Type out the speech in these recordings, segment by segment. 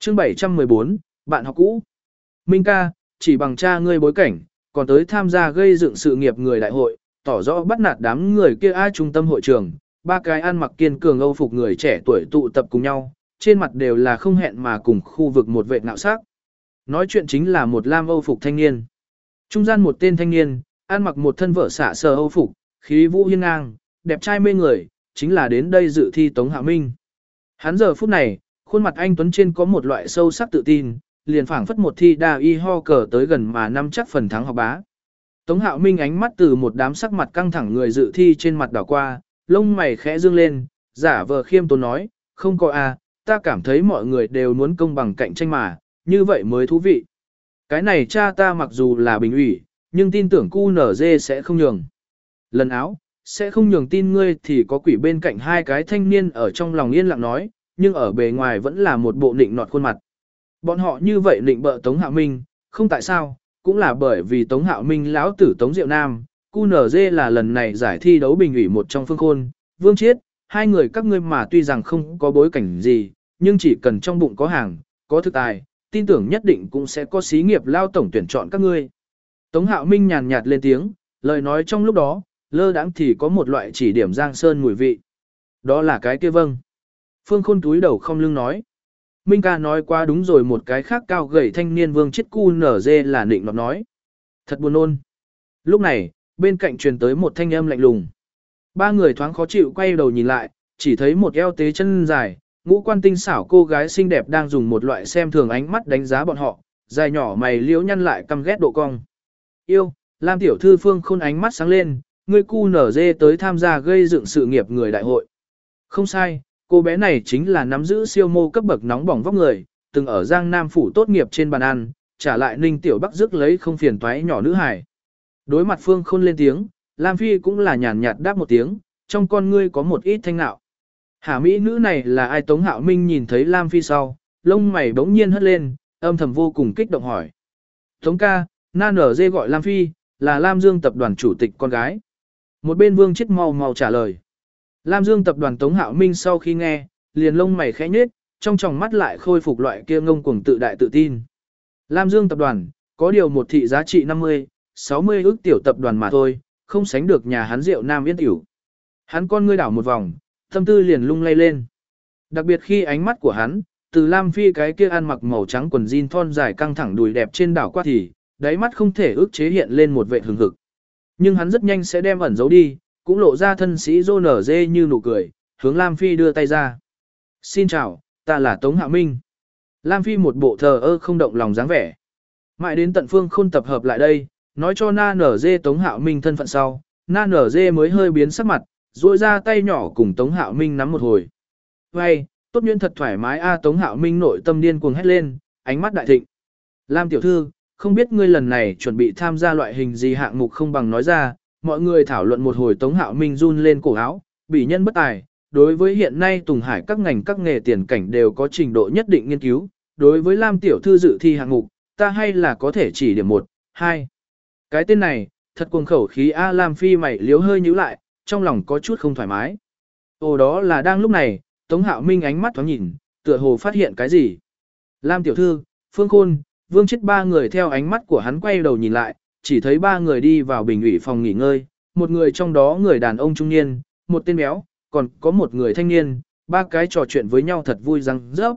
Chương 714, bạn học cũ. Minh ca, chỉ bằng cha ngươi bối cảnh, còn tới tham gia gây dựng sự nghiệp người đại hội, tỏ rõ bắt nạt đám người kia ai trung tâm hội trường, ba cái ăn mặc kiên cường Âu phục người trẻ tuổi tụ tập cùng nhau, trên mặt đều là không hẹn mà cùng khu vực một vệ ngạo sắc. Nói chuyện chính là một lam Âu phục thanh niên. Trung gian một tên thanh niên, ăn mặc một thân vợ xạ sờ Âu phục, khí vũ hiên ngang, đẹp trai mê người, chính là đến đây dự thi Tống Hạo Minh. Hắn giờ phút này, khuôn mặt anh tuấn trên có một loại sâu sắc tự tin, liền phảng phất một thi đa y ho cờ tới gần mà năm chắc phần thắng học bá. Tống Hạo Minh ánh mắt từ một đám sắc mặt căng thẳng người dự thi trên mặt đảo qua, lông mày khẽ dương lên, giả vờ khiêm tốn nói, không có à, ta cảm thấy mọi người đều muốn công bằng cạnh tranh mà, như vậy mới thú vị. Cái này cha ta mặc dù là bình ủy, nhưng tin tưởng QNZ sẽ không nhường. Lần áo, sẽ không nhường tin ngươi thì có quỷ bên cạnh hai cái thanh niên ở trong lòng yên lặng nói, nhưng ở bề ngoài vẫn là một bộ nịnh nọt khuôn mặt. Bọn họ như vậy nịnh bợ Tống Hạo Minh, không tại sao, cũng là bởi vì Tống Hạo Minh lão tử Tống Diệu Nam, QNZ là lần này giải thi đấu bình ủy một trong Phương Khôn, Vương Chiết, hai người các ngươi mà tuy rằng không có bối cảnh gì, nhưng chỉ cần trong bụng có hàng, có thực tài, tin tưởng nhất định cũng sẽ có xí nghiệp lao tổng tuyển chọn các ngươi. Tống Hạo Minh nhàn nhạt lên tiếng, lời nói trong lúc đó, lơ đãng thì có một loại chỉ điểm giang sơn mùi vị. Đó là cái kia vâng. Phương Khôn túi đầu không lưng nói. Minh ca nói qua đúng rồi, một cái khác cao gầy thanh niên Vương Chiết QNZ là nịnh nọt nói. Thật buồn ôn. Lúc này, bên cạnh truyền tới một thanh âm lạnh lùng. Ba người thoáng khó chịu quay đầu nhìn lại, chỉ thấy một eo tế chân dài, ngũ quan tinh xảo cô gái xinh đẹp đang dùng một loại xem thường ánh mắt đánh giá bọn họ, dài nhỏ mày liễu nhăn lại căm ghét độ cong. Yêu, Lam tiểu thư Phương Khôn ánh mắt sáng lên, ngươi QNZ tới tham gia gây dựng sự nghiệp người đại hội. Không sai, cô bé này chính là nắm giữ siêu mô cấp bậc nóng bỏng vóc người, từng ở Giang Nam phủ tốt nghiệp trên bàn ăn, trả lại Ninh Tiểu Bắc rước lấy không phiền toái nhỏ nữ hài. Đối mặt Phương Khôn lên tiếng, Lam Phi cũng là nhàn nhạt đáp một tiếng, trong con ngươi có một ít thanh nạo. Hả mỹ nữ này là ai? Tống Hạo Minh nhìn thấy Lam Phi sau, lông mày bỗng nhiên hất lên, âm thầm vô cùng kích động hỏi. Tống ca, na nở dê gọi Lam Phi, là Lam Dương tập đoàn chủ tịch con gái. Một bên Vương Chiết mau mau trả lời. Lam Dương tập đoàn Tống Hạo Minh sau khi nghe, liền lông mày khẽ nhếch, trong tròng mắt lại khôi phục loại kia ngông cuồng tự đại tự tin. Lam Dương tập đoàn, có điều một thị giá trị 50, 60 ức tiểu tập đoàn mà thôi, không sánh được nhà hắn Rượu Nam Yên tiểu. Hắn con ngươi đảo một vòng, tâm tư liền lung lay lên. Đặc biệt khi ánh mắt của hắn, từ Lam Phi cái kia ăn mặc màu trắng quần jean thon dài căng thẳng đùi đẹp trên đảo qua thì, đáy mắt không thể ức chế hiện lên một vẻ hừng hực. Nhưng hắn rất nhanh sẽ đem ẩn giấu đi, cũng lộ ra thân sĩ rô nở dê như nụ cười, hướng Lam Phi đưa tay ra. Xin chào, ta là Tống Hạo Minh. Lam Phi một bộ thờ ơ không động lòng dáng vẻ. Mãi đến tận Phương Khôn tập hợp lại đây, nói cho na nở dê Tống Hạo Minh thân phận sau, na nở dê mới hơi biến sắc mặt, duỗi ra tay nhỏ cùng Tống Hạo Minh nắm một hồi. Vậy, tốt nhuyễn thật thoải mái a. Tống Hạo Minh nội tâm điên cuồng hét lên, ánh mắt đại thịnh. Lam tiểu thư, không biết ngươi lần này chuẩn bị tham gia loại hình gì hạng mục không bằng nói ra. Mọi người thảo luận một hồi. Tống Hạo Minh run lên cổ áo, bỉ nhân bất tài. Đối với hiện nay Tùng Hải các ngành các nghề tiền cảnh đều có trình độ nhất định nghiên cứu. Đối với Lam tiểu thư dự thi hạng mục, ta hay là có thể chỉ điểm 1, 2. Cái tên này, thật cuồng khẩu khí a. Lam Phi mày liếu hơi nhíu lại, trong lòng có chút không thoải mái. Ồ, đó là đang lúc này, Tống Hạo Minh ánh mắt thoáng nhìn, tựa hồ phát hiện cái gì. Lam tiểu thư, Phương Khôn, Vương Chiết ba người theo ánh mắt của hắn quay đầu nhìn lại, chỉ thấy ba người đi vào bình ủy phòng nghỉ ngơi, một người trong đó người đàn ông trung niên, một tên béo, còn có một người thanh niên, ba cái trò chuyện với nhau thật vui răng rớp.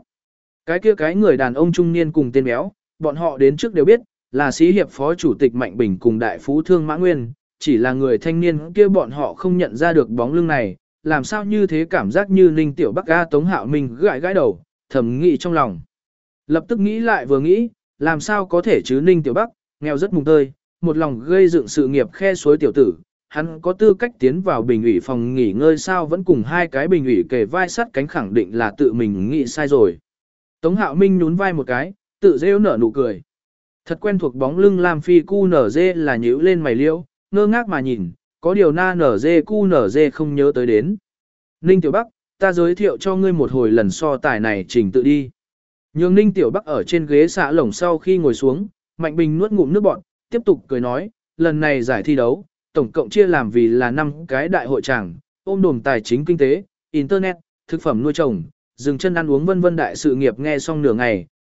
Cái người đàn ông trung niên cùng tên béo, bọn họ đến trước đều biết, là sĩ hiệp phó chủ tịch Mạnh Bình cùng đại phú thương Mã Nguyên, chỉ là người thanh niên kia bọn họ không nhận ra được bóng lưng này, làm sao như thế cảm giác như Ninh Tiểu Bắc a. Tống Hạo Minh gãi gãi đầu, thầm nghĩ trong lòng. Lập tức nghĩ lại vừa nghĩ, làm sao có thể chứ Ninh Tiểu Bắc, nghèo rất mùng tơi, một lòng gây dựng sự nghiệp khe suối tiểu tử, hắn có tư cách tiến vào bình ủy phòng nghỉ ngơi sao? Vẫn cùng hai cái bình ủy kề vai sắt cánh, khẳng định là tự mình nghĩ sai rồi. Tống Hạo Minh nhún vai một cái, tự rêu nở nụ cười. Thật quen thuộc bóng lưng Lam Phi QNZ là nhíu lên mày liễu, ngơ ngác mà nhìn, có điều na nở dê QNZ không nhớ tới đến. Ninh Tiểu Bắc, ta giới thiệu cho ngươi một hồi lần so tài này trình tự đi. Nhường Ninh Tiểu Bắc ở trên ghế xạ lồng sau khi ngồi xuống, Mạnh Bình nuốt ngụm nước bọt, tiếp tục cười nói, lần này giải thi đấu, tổng cộng chia làm vì là 5 cái đại hội tràng, ôm đồm tài chính kinh tế, internet, thực phẩm nuôi trồng, dừng chân ăn uống vân vân đại sự nghiệp. Nghe xong nửa ngày,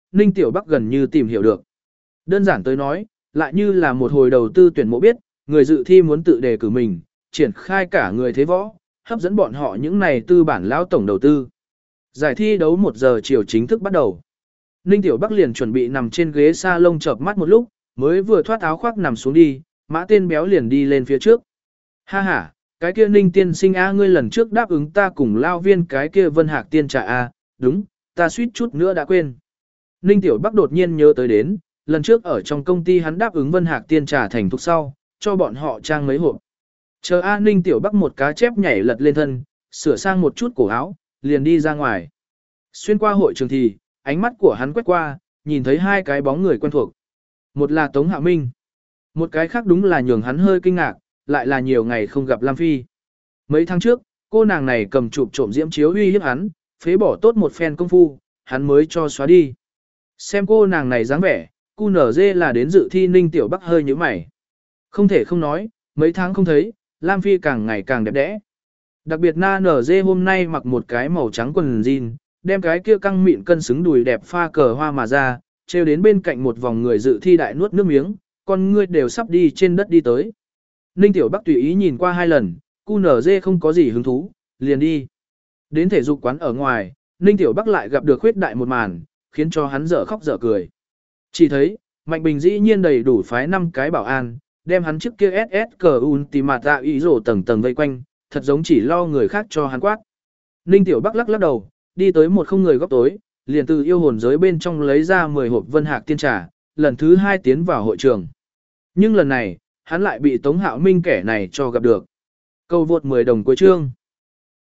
Ninh Tiểu Bắc gần như tìm hiểu được. Đơn giản tới nói, lại như là một hồi đầu tư tuyển mộ biết, người dự thi muốn tự đề cử mình, triển khai cả người thế võ, hấp dẫn bọn họ những này tư bản lão tổng đầu tư. Giải thi đấu 1 giờ chiều chính thức bắt đầu. Ninh Tiểu Bắc liền chuẩn bị nằm trên ghế salon chợp mắt một lúc, mới vừa thoát áo khoác nằm xuống đi, Mã Tên Béo liền đi lên phía trước. Ha ha, cái kia Ninh tiên sinh a, ngươi lần trước đáp ứng ta cùng lao viên cái kia Vân Hạc tiên trà a, đúng, ta suýt chút nữa đã quên. Ninh Tiểu Bắc đột nhiên nhớ tới đến, lần trước ở trong công ty hắn đáp ứng Vân Hạc tiên trà thành thục sau, cho bọn họ trang mấy hộp. Chờ A Ninh Tiểu Bắc một cá chép nhảy lật lên thân, sửa sang một chút cổ áo, liền đi ra ngoài. Xuyên qua hội trường thì, ánh mắt của hắn quét qua, nhìn thấy 2 cái bóng người quen thuộc. Một là Tống Hạo Minh, một cái khác đúng là nhường hắn hơi kinh ngạc, lại là nhiều ngày không gặp Lam Phi. Mấy tháng trước, cô nàng này cầm chụp trộm diễm chiếu uy hiếp hắn, phế bỏ tốt một phen công phu, hắn mới cho xóa đi. Xem cô nàng này dáng vẻ, QNZ là đến dự thi. Ninh Tiểu Bắc hơi nhíu mày. Không thể không nói, mấy tháng không thấy, Lam Phi càng ngày càng đẹp đẽ. Đặc biệt NG hôm nay mặc một cái màu trắng quần jean, đem cái kia căng mịn cân xứng đùi đẹp pha cờ hoa mà ra, treo đến bên cạnh một vòng người dự thi đại nuốt nước miếng, con ngươi đều sắp đi trên đất đi tới. Ninh Tiểu Bắc tùy ý nhìn qua 2 lần, QNZ không có gì hứng thú, liền đi. Đến thể dục quán ở ngoài, Ninh Tiểu Bắc lại gặp được khuyết đại một màn, khiến cho hắn dở khóc dở cười. Chỉ thấy, Mạnh Bình dĩ nhiên đầy đủ phái 5 cái bảo an, đem hắn trước kia SS cờ Ultimata ý rổ tầng tầng vây quanh, thật giống chỉ lo người khác cho hắn quát. Ninh Tiểu Bắc lắc lắc đầu, đi tới một không người góc tối, liền từ yêu hồn giới bên trong lấy ra 10 hộp Vân Hạc tiên trà, lần thứ 2 tiến vào hội trường. Nhưng lần này, hắn lại bị Tống Hạo Minh kẻ này cho gặp được. Câu vượt 10 đồng cuối chương.